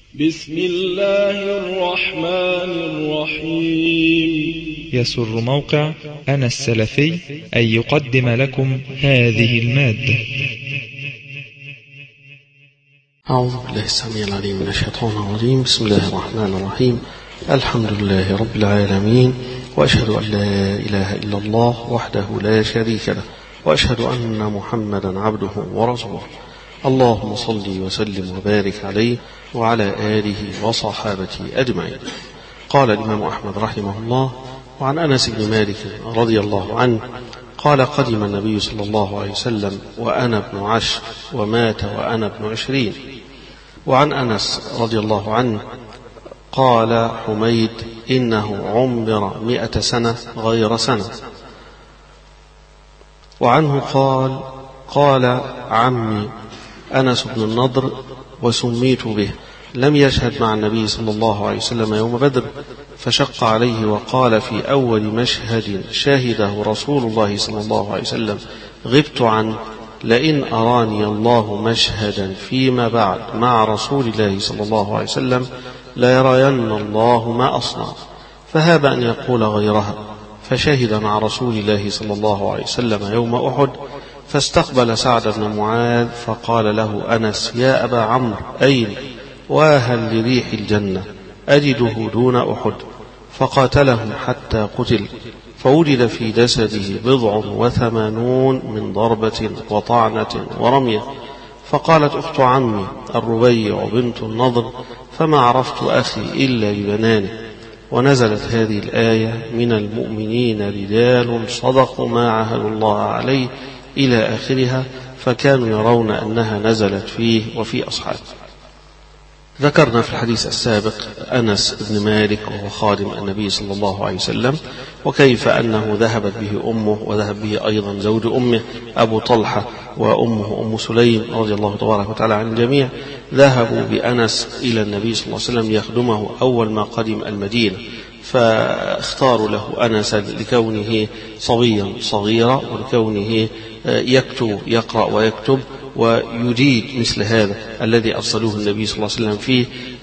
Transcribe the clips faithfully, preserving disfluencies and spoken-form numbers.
بسم الله الرحمن الرحيم. يسر موقع أنا السلفي أن يقدم لكم هذه المادة. أعوذ بالله السميع العليم من الشيطان الرجيم. بسم الله الرحمن الرحيم. الحمد لله رب العالمين، وأشهد أن لا إله إلا الله وحده لا شريك له، وأشهد أن محمدا عبده ورسوله. اللهم صل وسلم وبارك عليه وعلى آله وصحابته أجمعين. قال الإمام أحمد رحمه الله: وعن أنس بن مالك رضي الله عنه قال: قدم النبي صلى الله عليه وسلم وأنا ابن عشر ومات وأنا ابن عشرين. وعن أنس رضي الله عنه قال حميد: إنه عمر مئة سنة غير سنة. وعنه قال: قال عمي أنس بن النضر وسميت به، لم يشهد مع النبي صلى الله عليه وسلم يوم بدر، فشق عليه وقال في أول مشهد شهده رسول الله صلى الله عليه وسلم غبت عنه: لئن أراني الله مشهدا فيما بعد مع رسول الله صلى الله عليه وسلم لا يرين الله ما أصنع. فهاب أن يقول غيرها، فشهد مع رسول الله صلى الله عليه وسلم يوم أحد، فاستقبل سعد بن معاذ فقال له أنس: يا أبا عمرو، أين؟ واهل لريح الجنة أجده دون أحد. فقاتلهم حتى قتل، فوجد في جسده بضع وثمانون من ضربة وطعنة ورمية. فقالت أخت عمي الربيع بنت النضر: فما عرفت أخي إلا ببنانه. ونزلت هذه الآية: من المؤمنين رجال صدقوا ما عاهدوا الله عليه إلى آخرها، فكانوا يرون أنها نزلت فيه وفي أصحابه. ذكرنا في الحديث السابق أنس بن مالك وهو خادم النبي صلى الله عليه وسلم، وكيف أنه ذهبت به أمه وذهب به أيضا زوج أمه أبو طلحة وأمه أم سليم رضي الله تبارك وتعالى عن الجميع، ذهبوا بأنس إلى النبي صلى الله عليه وسلم يخدمه أول ما قدم المدينة، فاختاروا له أنس لكونه صبيا صغيرا ولكونه يكتب يقرأ ويكتب ويجيد مثل هذا الذي أرسلوه النبي صلى الله عليه وسلم فيه،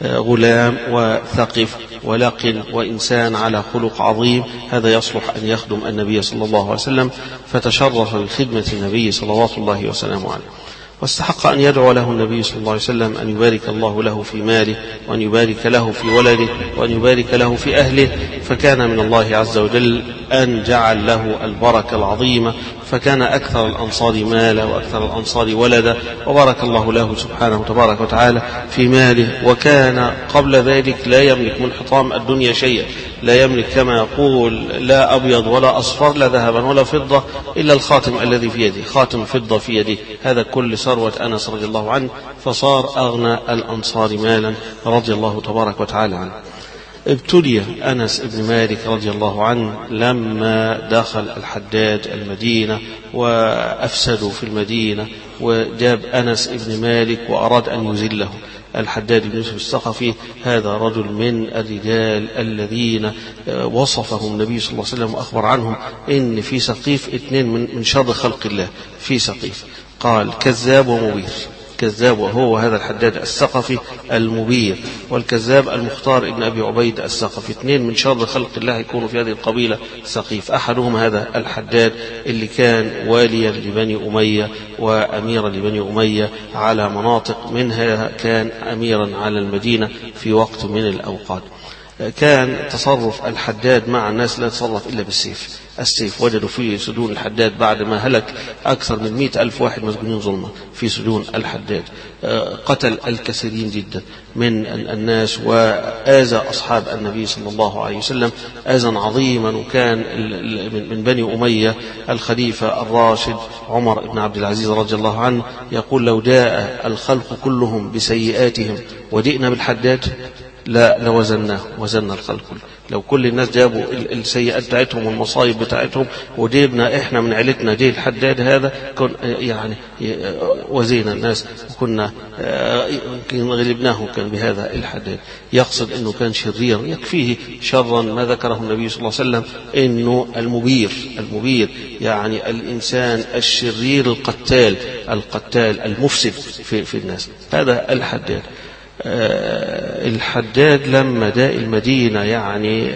غلام وثقف ولقن وإنسان على خلق عظيم، هذا يصلح أن يخدم النبي صلى الله عليه وسلم، فتشرف بخدمة النبي صلوات الله وسلامه عليه. واستحق أن يدعو له النبي صلى الله عليه وسلم أن يبارك الله له في ماله، وأن يبارك له في ولده، وأن يبارك له في أهله، فكان من الله عز وجل أن جعل له البركة العظيمة، فكان أكثر الأنصار مالا وأكثر الأنصار ولدا، وبارك الله له سبحانه تبارك وتعالى في ماله. وكان قبل ذلك لا يملك من حطام الدنيا شيئا، لا يملك كما يقول لا أبيض ولا أصفر، لا ذهبا ولا فضة، إلا الخاتم الذي في يده، خاتم فضة في يده، هذا كل ثروة أنس رضي الله عنه، فصار أغنى الأنصار مالا رضي الله تبارك وتعالى عنه. ابتلي أنس بن مالك رضي الله عنه لما دخل الحجاج المدينة وأفسدوا في المدينة، وجاب أنس بن مالك وأراد أن يذله. الحجاج بن يوسف الثقفي هذا رجل من الرجال الذين وصفهم النبي صلى الله عليه وسلم وأخبر عنهم إن في سقيف اثنين من شر خلق الله في سقيف، قال كذاب ومبير. كذاب وهو هذا الحجاج الثقفي المبير، والكذاب المختار ابن أبي عبيد الثقفي، اثنين من شر خلق الله يكونوا في هذه القبيلة ثقيف. أحدهم هذا الحجاج اللي كان واليا لبني أمية وأميرا لبني أمية على مناطق، منها كان أميرا على المدينة في وقت من الأوقات. كان تصرف الحجاج مع الناس لا يتصرف إلا بالسيف. السيف وجدوا في سجون الحجاج بعد ما هلك أكثر من مئة ألف واحد مسجونين ظلما في سجون الحجاج، قتل الكثيرين جدا من الناس وآذى أصحاب النبي صلى الله عليه وسلم آذى عظيما. وكان من بني أمية الخليفة الراشد عمر بن عبد العزيز رضي الله عنه يقول: لو جاء الخلق كلهم بسيئاتهم وجئنا بالحجاج لا لوزناه، وزن الخلق كله. لو كل الناس جابوا السيئات بتاعتهم والمصايب بتاعتهم وجيبنا احنا من عيلتنا جه الحجاج هذا، كن يعني وزينا الناس وكنا غلبناه كان بهذا الحجاج. يقصد انه كان شرير، يكفيه شرا ما ذكره النبي صلى الله عليه وسلم انه المبير. المبير يعني الانسان الشرير القتال القتال المفسد في, في الناس، هذا الحجاج. الحداد لما داء المدينة يعني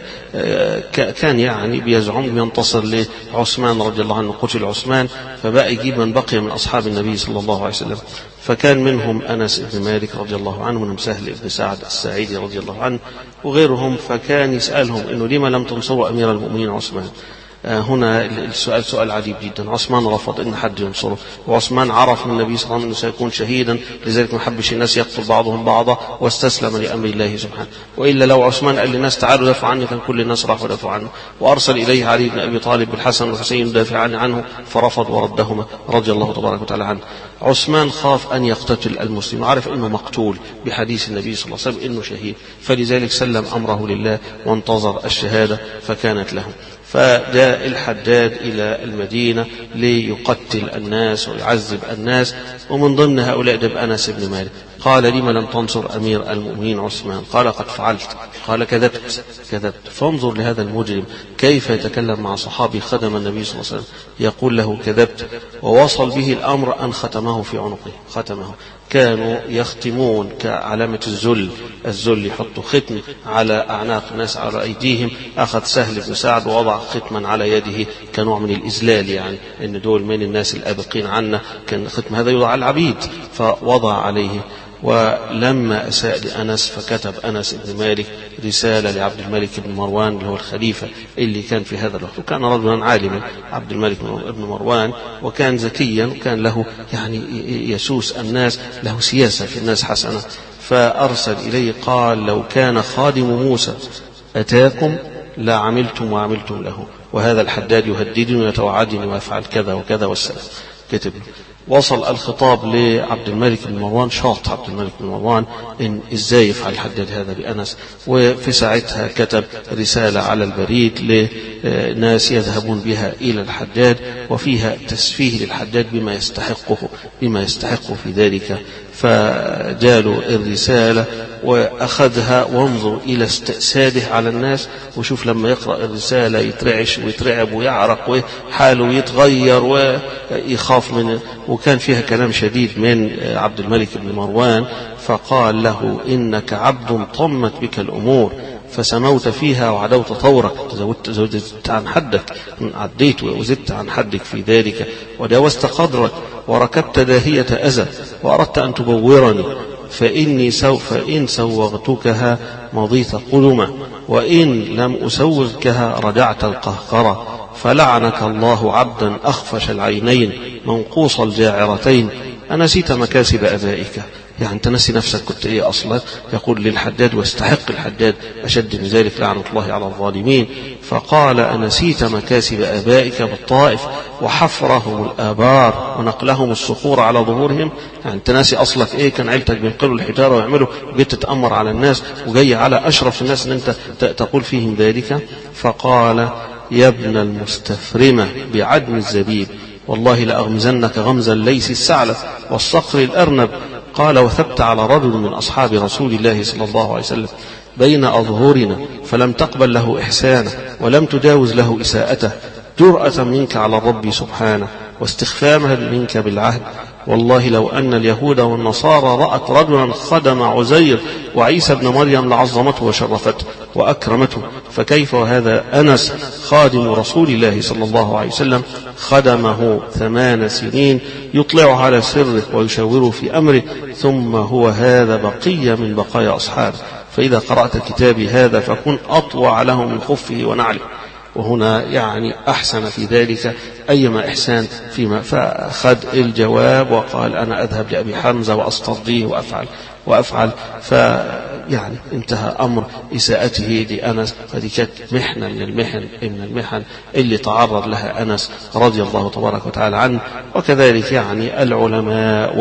كان يعني بيزعم ينتصر لعثمان رضي الله عنه، قتل عثمان، فبقى يجيب من بقي من أصحاب النبي صلى الله عليه وسلم، فكان منهم أنس بن مالك رضي الله عنه، ومنهم سهل بن سعد الساعدي رضي الله عنه وغيرهم، فكان يسألهم إنه لما لم تنصروا أمير المؤمنين عثمان؟ هنا السؤال سؤال عجيب جدا. عثمان رفض ان حد ينصره، وعثمان عرف من النبي صلى الله عليه وسلم انه سيكون شهيدا، لذلك ما حبش الناس يقتل بعضهم بعضا واستسلم لامر الله سبحانه. والا لو عثمان قال للناس تعالوا دافعوا عني كان كل الناس راحوا دافعوا عنه، وارسل اليه علي بن ابي طالب بالحسن والحسين يدافعان عنه فرفض وردهما رضي الله تبارك وتعالى عنه. عثمان خاف ان يقتتل المسلم، عارف انه مقتول بحديث النبي صلى الله عليه وسلم انه شهيد، فلذلك سلم امره لله وانتظر الشهاده فكانت له. فجاء الحداد إلى المدينة ليقتل الناس ويعذب الناس، ومن ضمن هؤلاء جاب أنس بن مالك. قال لما لم تنصر أمير المؤمنين عثمان؟ قال قد فعلت. قال كذبت كذبت. فانظر لهذا المجرم كيف يتكلم مع صحابي خدم النبي صلى الله عليه وسلم يقول له كذبت، ووصل به الأمر أن ختمه في عنقه. ختمه كانوا يختمون كعلامة الذل، الذل يحطوا ختم على أعناق الناس على أيديهم. أخذ سهل بن سعد ووضع ختما على يده كنوع من الإذلال، يعني إن دول من الناس الآبقين عنا، كان ختم هذا يوضع على العبيد، فوضع عليه. ولما أساء لأنس فكتب أنس بن مالك رسالة لعبد الملك بن مروان اللي هو الخليفة اللي كان في هذا الوقت، وكان رجلا عالما عبد الملك بن مروان، وكان ذكيا، وكان له يعني يسوس الناس، له سياسة في الناس حسنة. فأرسل إليه قال لو كان خادم موسى أتاكم لا عملتم وعملتم له، وهذا الحداد يهددني ويتوعدني ويفعل كذا وكذا والسلام. كتب. وصل الخطاب لعبد الملك بن مروان، شاط عبد الملك بن مروان إن إزاي يفعل الحداد هذا بأنس، وفي ساعتها كتب رسالة على البريد لناس يذهبون بها إلى الحداد، وفيها تسفيه للحداد بما يستحقه بما يستحقه في ذلك. فجالوا الرسالة وأخذها، وانظر إلى استأساده على الناس، وشوف لما يقرأ الرسالة يترعش ويترعب ويعرق وحاله يتغير ويخاف من، وكان فيها كلام شديد من عبد الملك بن مروان. فقال له إنك عبد طمت بك الأمور فسموت فيها وعدوت طورك، زودت, زودت عن حدك، عديت وزدت عن حدك في ذلك، وداوست قدرك وركبت داهية أذى، وأردت أن تبورني، فإني سوف إن سوغتكها مضيت قدما، وإن لم أسوغكها رجعت القهقرة، فلعنك الله عبدا أخفش العينين منقوص الجاعرتين، أنسيت مكاسب أبائك. يعني أنت نسي نفسك كنت إيه أصلا؟ يقول للحداد ويستحق الحداد أشد من ذلك لعنة الله على الظالمين. فقال أنسيت مكاسب آبائك بالطائف وحفرهم الآبار ونقلهم الصخور على ظهورهم؟ يعني أنت ناسي أصلك إيه؟ كان عيلتك بينقلوا الحجارة ويعملوا، وجيت تتأمر على الناس وجاي على أشرف الناس أن أنت تقول فيهم ذلك. فقال يا ابن المستفرمة بعدم الزبيب والله لأغمزنك غمزا ليس الثعلب والصقر الأرنب. قال وثبت على رجل من أصحاب رسول الله صلى الله عليه وسلم بين أظهرنا فلم تقبل له إحسانه ولم تجاوز له إساءته، جرأة منك على الرب سبحانه واستخفامها منك بالعهد. والله لو أن اليهود والنصارى رأت رجلا خدم عزير وعيسى بن مريم لعظمته وشرفته وأكرمته، فكيف وهذا أنس خادم رسول الله صلى الله عليه وسلم خدمه ثمان سنين يطلع على سره ويشاوره في أمره، ثم هو هذا بقية من بقايا أصحابه. فإذا قرأت كتابي هذا فكن أطوع له من خفه ونعله. وهنا يعني أحسن في ذلك أيما إحسان فيما، فأخذ الجواب وقال أنا أذهب لأبي حمزة وأسترضيه وأفعل وأفعل فيعني انتهى أمر إساءته لأنس. هذه كانت محنة من المحن من المحن اللي تعرض لها أنس رضي الله تبارك وتعالى عنه. وكذلك يعني العلماء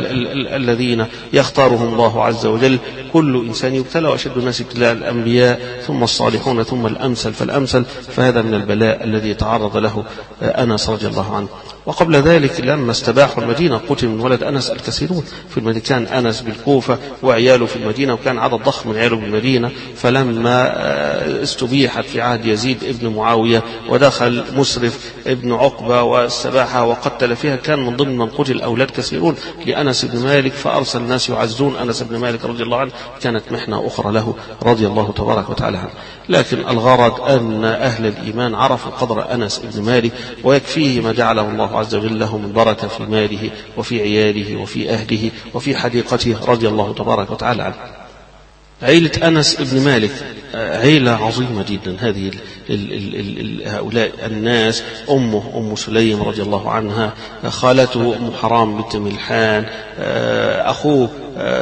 والذين يختارهم الله عز وجل، كل إنسان يبتلى، وأشد الناس ابتلاء الأنبياء ثم الصالحون ثم الأمثل فالأمثل، فهذا من البلاء الذي تعرض له أنس رضي الله عنه. وقبل ذلك لما استباحوا المدينة قتل من ولد أنس الكثيرون في المدينة، كان أنس بالكوفة وعياله في المدينة، وكان عدد ضخم من عياله بالمدينة، فلما استبيحت في عهد يزيد ابن معاوية ودخل مسرف ابن عقبة واستباحها وقتل فيها، كان من ضمن من قتل أولاد كثيرون لأنس بن مالك، فأرسل الناس يعزون أنس بن مالك رضي الله عنه، كانت محنة أخرى له رضي الله تبارك وتعالى عنه. لكن الغرض أن أهل الإيمان عرفوا قدر أنس بن مالك، ويكفيه ما جعله الله عز وجل له من بركة في ماله وفي عياله وفي أهله وفي حديقته رضي الله تبارك وتعالى عنه. عيلة أنس بن مالك عيلة عظيمة جدا. هذه ال ال ال ال هؤلاء الناس: أمه أم سليم رضي الله عنها، خالته أم حرام بنت ملحان، أخوه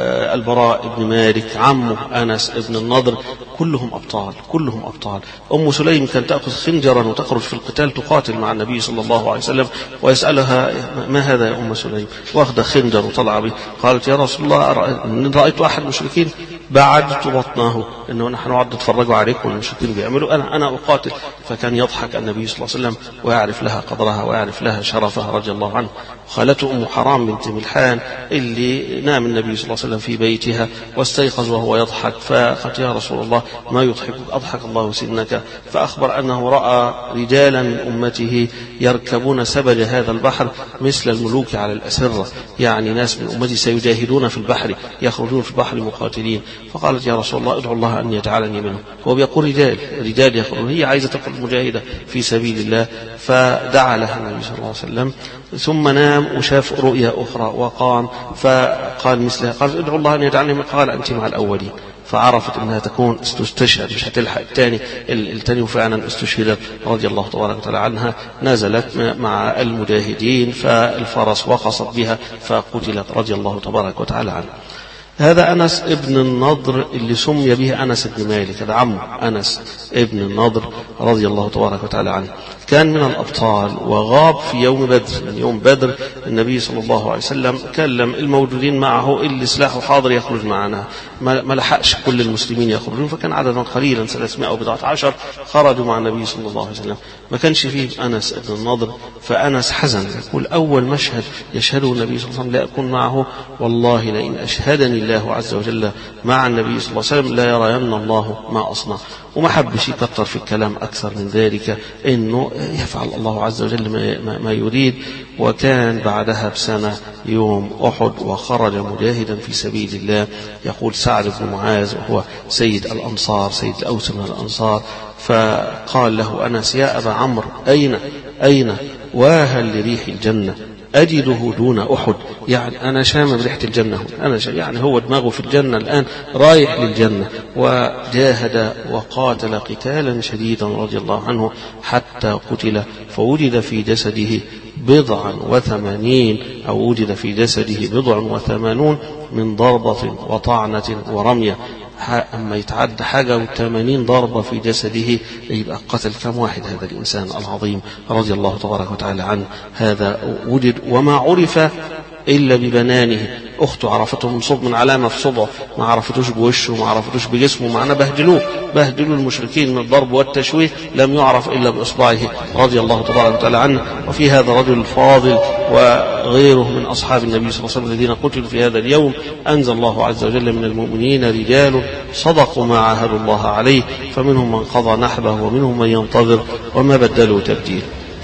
البراء بن مالك، عمه أنس بن النضر، كلهم أبطال كلهم أبطال. أم سليم كانت تأخذ خنجرا وتخرج في القتال تقاتل مع النبي صلى الله عليه وسلم، ويسألها: ما هذا يا أم سليم؟ واخذ خنجر وطلع به. قالت: يا رسول الله، رأيت أحد المشركين بعدت بطنه، إنه نحن نقعد نتفرجوا عليكم والمشركين بيعملوا، أنا أنا أقاتل. فكان يضحك النبي صلى الله عليه وسلم ويعرف لها قدرها ويعرف لها شرفها رضي الله عنه. خالته أم حرام بنت ملحان اللي نام النبي صلى الله عليه وسلم في بيتها واستيقظ وهو يضحك، فقالت: يا رسول الله ما يضحكك؟ أضحك الله سنك. فأخبر أنه رأى رجالا من أمته يركبون سبج هذا البحر مثل الملوك على الأسرة، يعني ناس من أمتي سيجاهدون في البحر، يخرجون في البحر مقاتلين. فقالت: يا رسول الله ادعو الله أن يجعلني منهم. هو بيقول رجال رجال يخرجون، هي عايزة تخرج مجاهدة في سبيل الله. فدعا لها النبي صلى الله عليه وسلم، ثم نام وشاف رؤيا أخرى وقام فقال مثلها. قال: ادعو الله أن يجعلني منهم. قال: أنت مع الأولين. فعرفت أنها تكون استشهد، مش هتلحق الثاني الثاني وفعلا استشهدت رضي الله تبارك وتعالى عنها. نزلت مع المجاهدين فالفرس وقصت بها فقتلت رضي الله تبارك وتعالى عنها. هذا أنس ابن النضر اللي سمي به أنس بن مالك، هذا عمه أنس ابن النضر رضي الله تبارك وتعالى عنه. كان من الأبطال وغاب في يوم بدر. من يوم بدر النبي صلى الله عليه وسلم كلم الموجودين معه اللي سلاحه حاضر يخرج معنا، ما لحقش كل المسلمين يخرجون، فكان عددا قليلا ثلاثمائة وبضعة عشر خرجوا مع النبي صلى الله عليه وسلم، ما كانش فيه أنس ابن النضر. فأنس حزن، يقول: أول مشهد يشهده النبي صلى الله عليه وسلم لا أكون معه، والله لئن أشهدني الله عز وجل مع النبي صلى الله عليه وسلم لا يرين الله ما أصنع. وما حبش يكتر في الكلام أكثر من ذلك، إنه يفعل الله عز وجل ما, ما يريد. وكان بعدها بسنة يوم أحد وخرج مجاهدا في سبيل الله. يقول سعد بن معاذ وهو سيد الأنصار سيد الأوس من الأنصار، فقال له أنس: يا أبا عمرو، أين أين وهل لريح الجنة أجده دون أحد؟ يعني أنا شامم ريحة الجنة، أنا يعني هو دماغه في الجنة الآن، رايح للجنة. وجاهد وقاتل قتالا شديدا رضي الله عنه حتى قتل، فوجد في جسده بضعا وثمانين أو وجد في جسده بضع وثمانون من ضربة وطعنة ورمية. أما يتعد حاجة وثمانين ضربة في جسده، يبقى قتل كم واحد هذا الإنسان العظيم رضي الله تبارك وتعالى عنه. هذا وجد وما عرف إلا ببنانه. أخته عرفته من صوب من علامة في صبعه، ما عرفتوش بوشه، ما عرفتوش بجسمه، معنا بهدلوه بهدلوا المشركين من الضرب والتشويه، لم يعرف إلا بإصبعه رضي الله تبارك وتعالى عنه. وفي هذا رجل فاضل وغيره من أصحاب النبي صلى الله عليه وسلم الذين قتلوا في هذا اليوم، أنزل الله عز وجل: من المؤمنين رجال صدقوا ما عاهدوا الله عليه، فمنهم من قضى نحبه ومنهم من ينتظر وما بدلوا تبديل.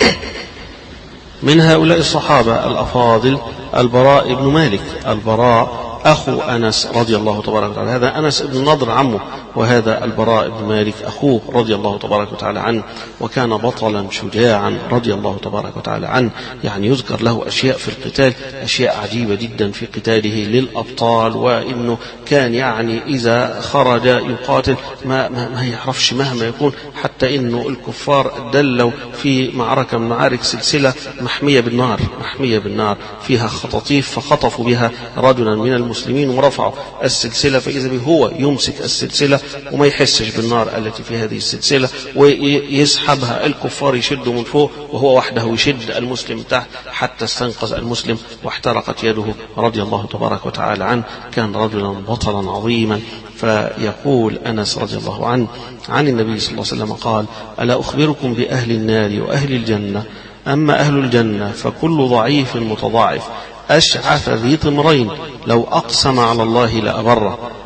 من هؤلاء الصحابة الأفاضل البراء بن مالك. البراء أخو أنس رضي الله تبارك وتعالى، هذا أنس بن النضر عمه، وهذا البراء بن مالك أخوه رضي الله تبارك وتعالى عنه. وكان بطلا شجاعا رضي الله تبارك وتعالى عنه، يعني يذكر له أشياء في القتال، أشياء عجيبة جدا في قتاله للأبطال. وإنه كان يعني إذا خرج يقاتل ما, ما, ما يعرفش مهما يكون، حتى إنه الكفار دلوا في معركة من معارك سلسلة محمية بالنار محمية بالنار فيها خطاطيف، فخطفوا بها رجلا من المسلمين ورفعوا السلسلة، فإذا به هو يمسك السلسلة وما يحسش بالنار التي في هذه السلسلة، ويسحبها الكفار يشدوا من فوق وهو وحده يشد المسلم تحت حتى استنقذ المسلم واحترقت يده رضي الله تبارك وتعالى عنه. كان رجلا بطلا عظيما. فيقول أنس رضي الله عنه عن النبي صلى الله عليه وسلم قال: ألا أخبركم بأهل النار وأهل الجنة؟ أما أهل الجنة فكل ضعيف متضاعف أشعث ذي طمرين لو أقسم على الله لأبره.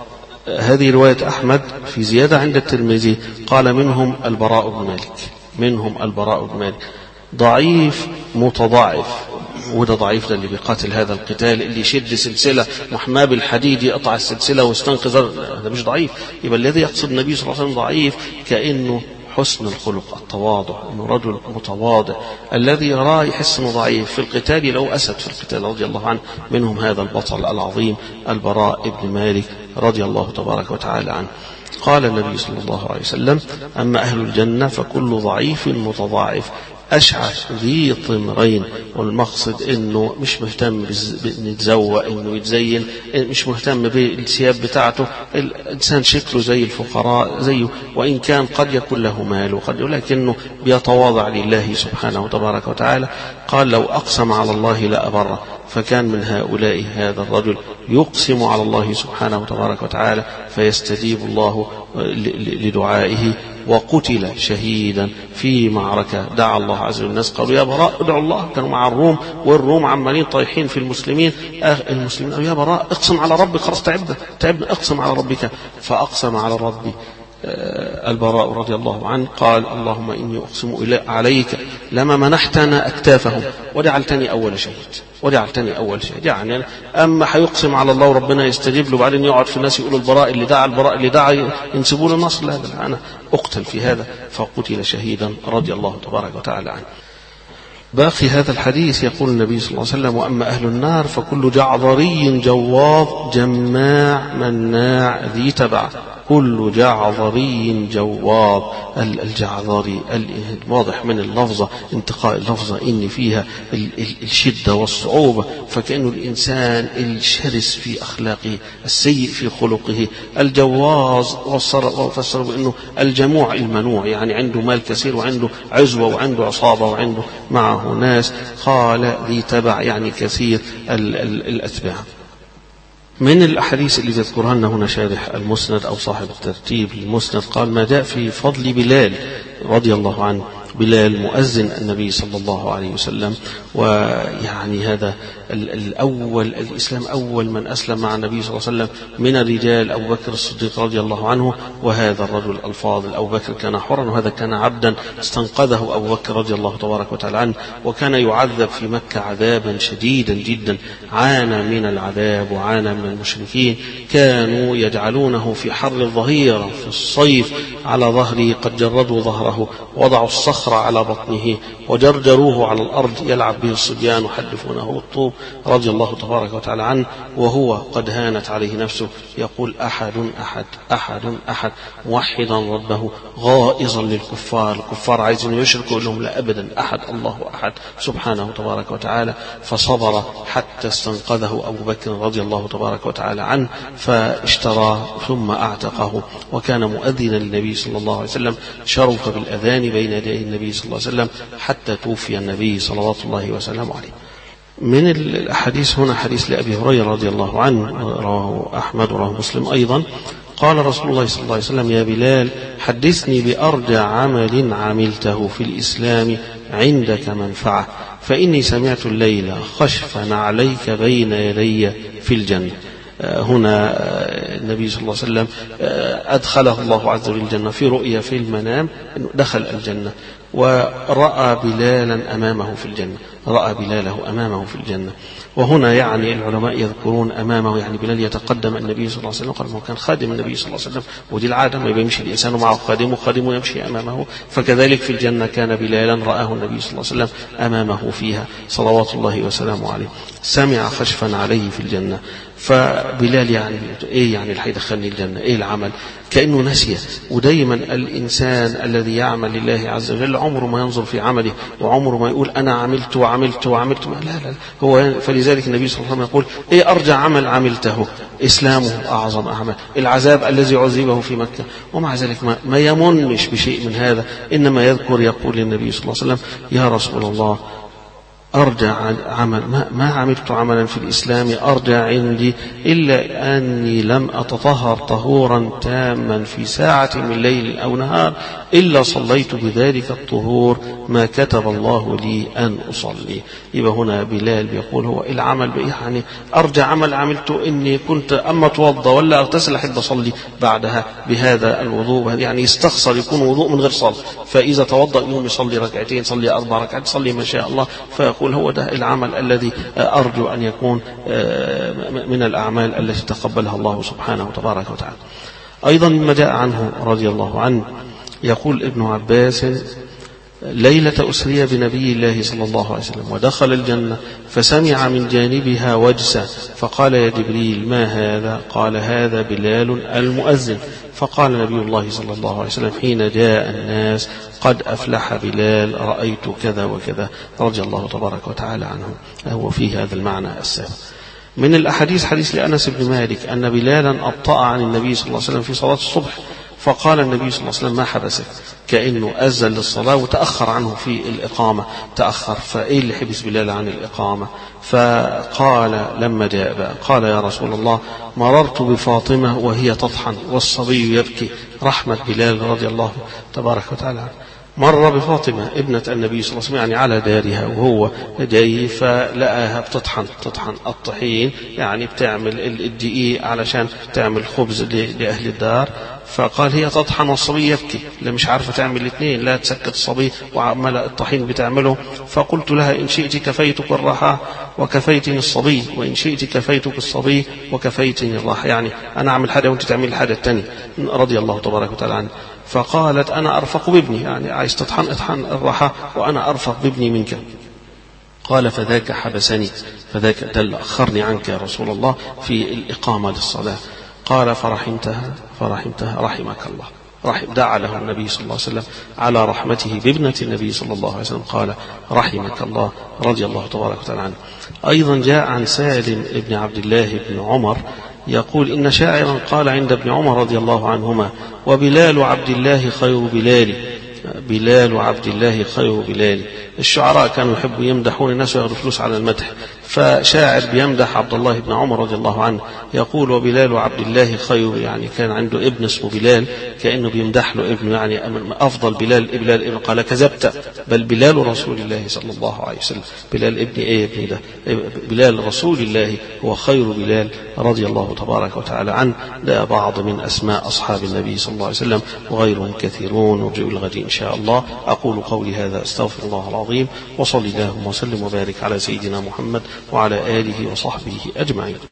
هذه رواية أحمد في زيادة عند الترمذي قال منهم البراء بن مالك، منهم البراء بن مالك ضعيف متضاعف، وده ضعيف ده اللي بيقاتل هذا القتال، اللي يشد سلسلة محماه بالحديد يقطع السلسلة ويستنقذ، هذا مش ضعيف. يبقى الذي يقصد النبي صلى الله عليه وسلم ضعيف كأنه حسن الخلق، التواضع، انه رجل متواضع الذي يراه يحس انه ضعيف في القتال، لو اسد في القتال رضي الله عنه. منهم هذا البطل العظيم البراء بن مالك رضي الله تبارك وتعالى عنه. قال النبي صلى الله عليه وسلم: أما أهل الجنة فكل ضعيف متضاعف أشعث ذي طمرين. والمقصد انه مش مهتم انه يتزوق، انه يتزين، مش مهتم بالثياب بتاعته، الانسان شكله زي الفقراء زيه، وان كان قد يكون له مال وقد، ولكنه بيتواضع لله سبحانه تبارك وتعالى. قال: لو اقسم على الله لأبره. فكان من هؤلاء هذا الرجل يقسم على الله سبحانه تبارك وتعالى فيستجيب الله لدعائه، وقتل شهيدا في معركة. دعا الله عز وجل، الناس قالوا: يا براء ادعوا الله، كانوا مع الروم والروم عمالين طايحين في المسلمين، المسلمين قالوا: يا براء اقسم على ربك، خلاص تعبنا تعبنا اقسم على ربك. فأقسم على ربي البراء رضي الله عنه، قال: اللهم إني أقسم عليك لما منحتنا أكتافهم وجعلتني أول شهيد، وجعلتني أول شهيد. يعني أما حيقسم على الله وربنا يستجيب له، بعدين يقعد في الناس يقولوا البراء اللي دعا، البراء اللي دعا، ينسبوا له النصر. لا، أنا أقتل في هذا. فقتل شهيدا رضي الله تبارك وتعالى عنه. باقي هذا الحديث يقول النبي صلى الله عليه وسلم: وأما أهل النار فكل جعظري جواظ جماع مناع ذي تبع. كل جعظري جواظ. الجعظري واضح من اللفظة، انتقاء اللفظة إن فيها الشدة والصعوبة، فكأنه الإنسان الشرس في أخلاقه، السيء في خلقه. الجواظ وفسر بأنه الجموع المنوع، يعني عنده مال كثير وعنده عزوة وعنده عصابة وعنده معه ناس. قال ذي تبع يعني كثير الأتباع. من الأحاديث اللي تذكرها لنا هنا شارح المسند أو صاحب الترتيب للمسند، قال: ما جاء في فضل بلال رضي الله عنه. بلال مؤذن النبي صلى الله عليه وسلم، ويعني هذا الأول الإسلام، أول من أسلم مع النبي صلى الله عليه وسلم من الرجال أبو بكر الصديق رضي الله عنه، وهذا الرجل الفاضل. أبو بكر كان حرا وهذا كان عبدا، استنقذه أبو بكر رضي الله تبارك وتعالى عنه، وكان يعذب في مكة عذابا شديدا جدا، عانى من العذاب وعانى من المشركين. كانوا يجعلونه في حر الظهيرة في الصيف على ظهره، قد جردوا ظهره، وضعوا الصخر على بطنه وجرجروه على الأرض يلعب به الصبيان وحدفونه بالطوب رضي الله تبارك وتعالى عنه، وهو قد هانت عليه نفسه، يقول: أحد أحد أحد أحد، موحدا ربه غائظا للكفار. الكفار عايزين يشركوا لهم: لا أبدا، أحد، الله أحد سبحانه تبارك وتعالى. فصبر حتى استنقذه أبو بكر رضي الله تبارك وتعالى عنه، فاشتراه ثم أعتقه، وكان مؤذنا للنبي صلى الله عليه وسلم، شرف بالأذان بين يدي النبي صلى الله عليه وسلم حتى توفي النبي صلوات الله وسلامه عليه. من الأحاديث هنا حديث لأبي هريرة رضي الله عنه، رواه أحمد وراه مسلم أيضا. قال رسول الله صلى الله عليه وسلم: يا بلال حدثني بأرجى عمل عملته في الإسلام عندك منفعة، فإني سمعت الليلة خشفا عليك بين يدي في الجنة. هنا النبي صلى الله عليه وسلم أدخله الله عز وجل الجنة في رؤيا في المنام، أنه دخل الجنة ورأى بلالا أمامه في الجنة، رأى بلاله أمامه في الجنة. وهنا يعني العلماء يذكرون أمامه، يعني بلال يتقدم النبي صلى الله عليه وسلم، قال: ما كان خادم النبي صلى الله عليه وسلم، ودي العادة، ما يمشي الإنسان معه خادمه، خادمه يمشي أمامه. فكذلك في الجنة كان بلالا رآه النبي صلى الله عليه وسلم أمامه فيها صلوات الله وسلامه عليه، سمع خشفا عليه في الجنة. فبلال يعني ايه يعني اللي هيدخلني الجنة؟ ايه العمل؟ كأنه نسي. ودايما الإنسان الذي يعمل لله عز وجل عمره ما ينظر في عمله، وعمره ما يقول أنا عملت وعملت وعملت، لا لا, لا. هو فلذلك النبي صلى الله عليه وسلم يقول: ايه أرجى عمل عملته؟ إسلامه أعظم أعمال، العذاب الذي عذبه في مكة. ومع ذلك ما, ما يمنش بشيء من هذا، إنما يذكر، يقول للنبي صلى الله عليه وسلم: يا رسول الله أرجع عمل ما, ما عملت عملا في الإسلام أرجع عندي إلا أني لم أتطهر طهورا تاما في ساعة من ليل أو نهار إلا صليت بذلك الطهور ما كتب الله لي أن أصلي. يبقى هنا بلال بيقول هو العمل يعني أرجع عمل عملته إني كنت أما أتوضى ولا أغتسل أحب أصلي بعدها بهذا الوضوء، يعني يستخسر يكون وضوء من غير صلاة، فإذا توضأ يوم يصلي ركعتين صلي أربع ركعات صلي ما شاء الله، فيقول هو ده العمل الذي أرجو أن يكون من الأعمال التي تقبلها الله سبحانه وتبارك وتعالى. أيضا مما جاء عنه رضي الله عنه يقول ابن عباس ليلة أسري بنبي الله صلى الله عليه وسلم ودخل الجنة فسمع من جانبها وجسا فقال يا جبريل ما هذا؟ قال هذا بلال المؤذن. فقال نبي الله صلى الله عليه وسلم حين جاء الناس قد أفلح بلال رأيت كذا وكذا رضي الله تبارك وتعالى عنه. هو فيه هذا المعنى السابق. من الأحاديث حديث لأنس بن مالك أن بلالا أبطأ عن النبي صلى الله عليه وسلم في صلاة الصبح، فقال النبي صلى الله عليه وسلم ما حبسك؟ كأنه أذن للصلاة وتأخر عنه في الإقامة، تأخر، فإيه اللي حبس بلال عن الإقامة؟ فقال لما جاء بقى قال يا رسول الله مررت بفاطمة وهي تطحن والصبي يبكي، رحمة بلال رضي الله تبارك وتعالى عنه. مر بفاطمة ابنة النبي صلى الله عليه وسلم يعني على دارها وهو جاي فلقاها بتطحن تطحن الطحين، يعني بتعمل الدقيق علشان تعمل خبز لأهل الدار، فقال هي تطحن والصبي يبكي، لا مش عارفة تعمل الاثنين، لا تسكت الصبي وعمل الطحين بتعمله. فقلت لها إن شئت كفيتك الراحة وكفيتني الصبي، وإن شئت كفيتك الصبي وكفيتني الراحة، يعني أنا أعمل حاجة وأنت تعمل الحاجة الثانية رضي الله تبارك وتعالى عنه. فقالت أنا أرفق بابني، يعني عايز تطحن اطحن الراحة وأنا أرفق بابني منك. قال فذاك حبسني، فذاك دل أخرني عنك يا رسول الله في الإقامة للصلاة. قال فرحمتها فرحمتها رحمك الله. رحم دعا له النبي صلى الله عليه وسلم على رحمته بابنة النبي صلى الله عليه وسلم، قال رحمك الله رضي الله تبارك وتعالى عنه. أيضا جاء عن سالم بن عبد الله بن عمر يقول إن شاعرا قال عند ابن عمر رضي الله عنهما وبلال عبد الله خير بلال، بلال عبد الله خير بلال. الشعراء كانوا يحبوا يمدحون الناس وياخذوا فلوس على المدح، فشاعر بيمدح عبد الله بن عمر رضي الله عنه يقول وبلال عبد الله خير، يعني كان عنده ابن اسمه بلال كأنه بيمدح له ابنه، يعني أفضل بلال بلال ابن. قال كذبت بل بلال رسول الله صلى الله عليه وسلم. بلال ابن ايه ابني ده؟ بلال رسول الله هو خير بلال رضي الله تبارك وتعالى عنه. ده بعض من أسماء أصحاب النبي صلى الله عليه وسلم وغيرهم كثيرون، ونرجو الغد إن شاء الله. أقول قولي هذا أستغفر الله العظيم، وصلي اللهم وسلم وبارك على سيدنا محمد وعلى آله وصحبه أجمعين.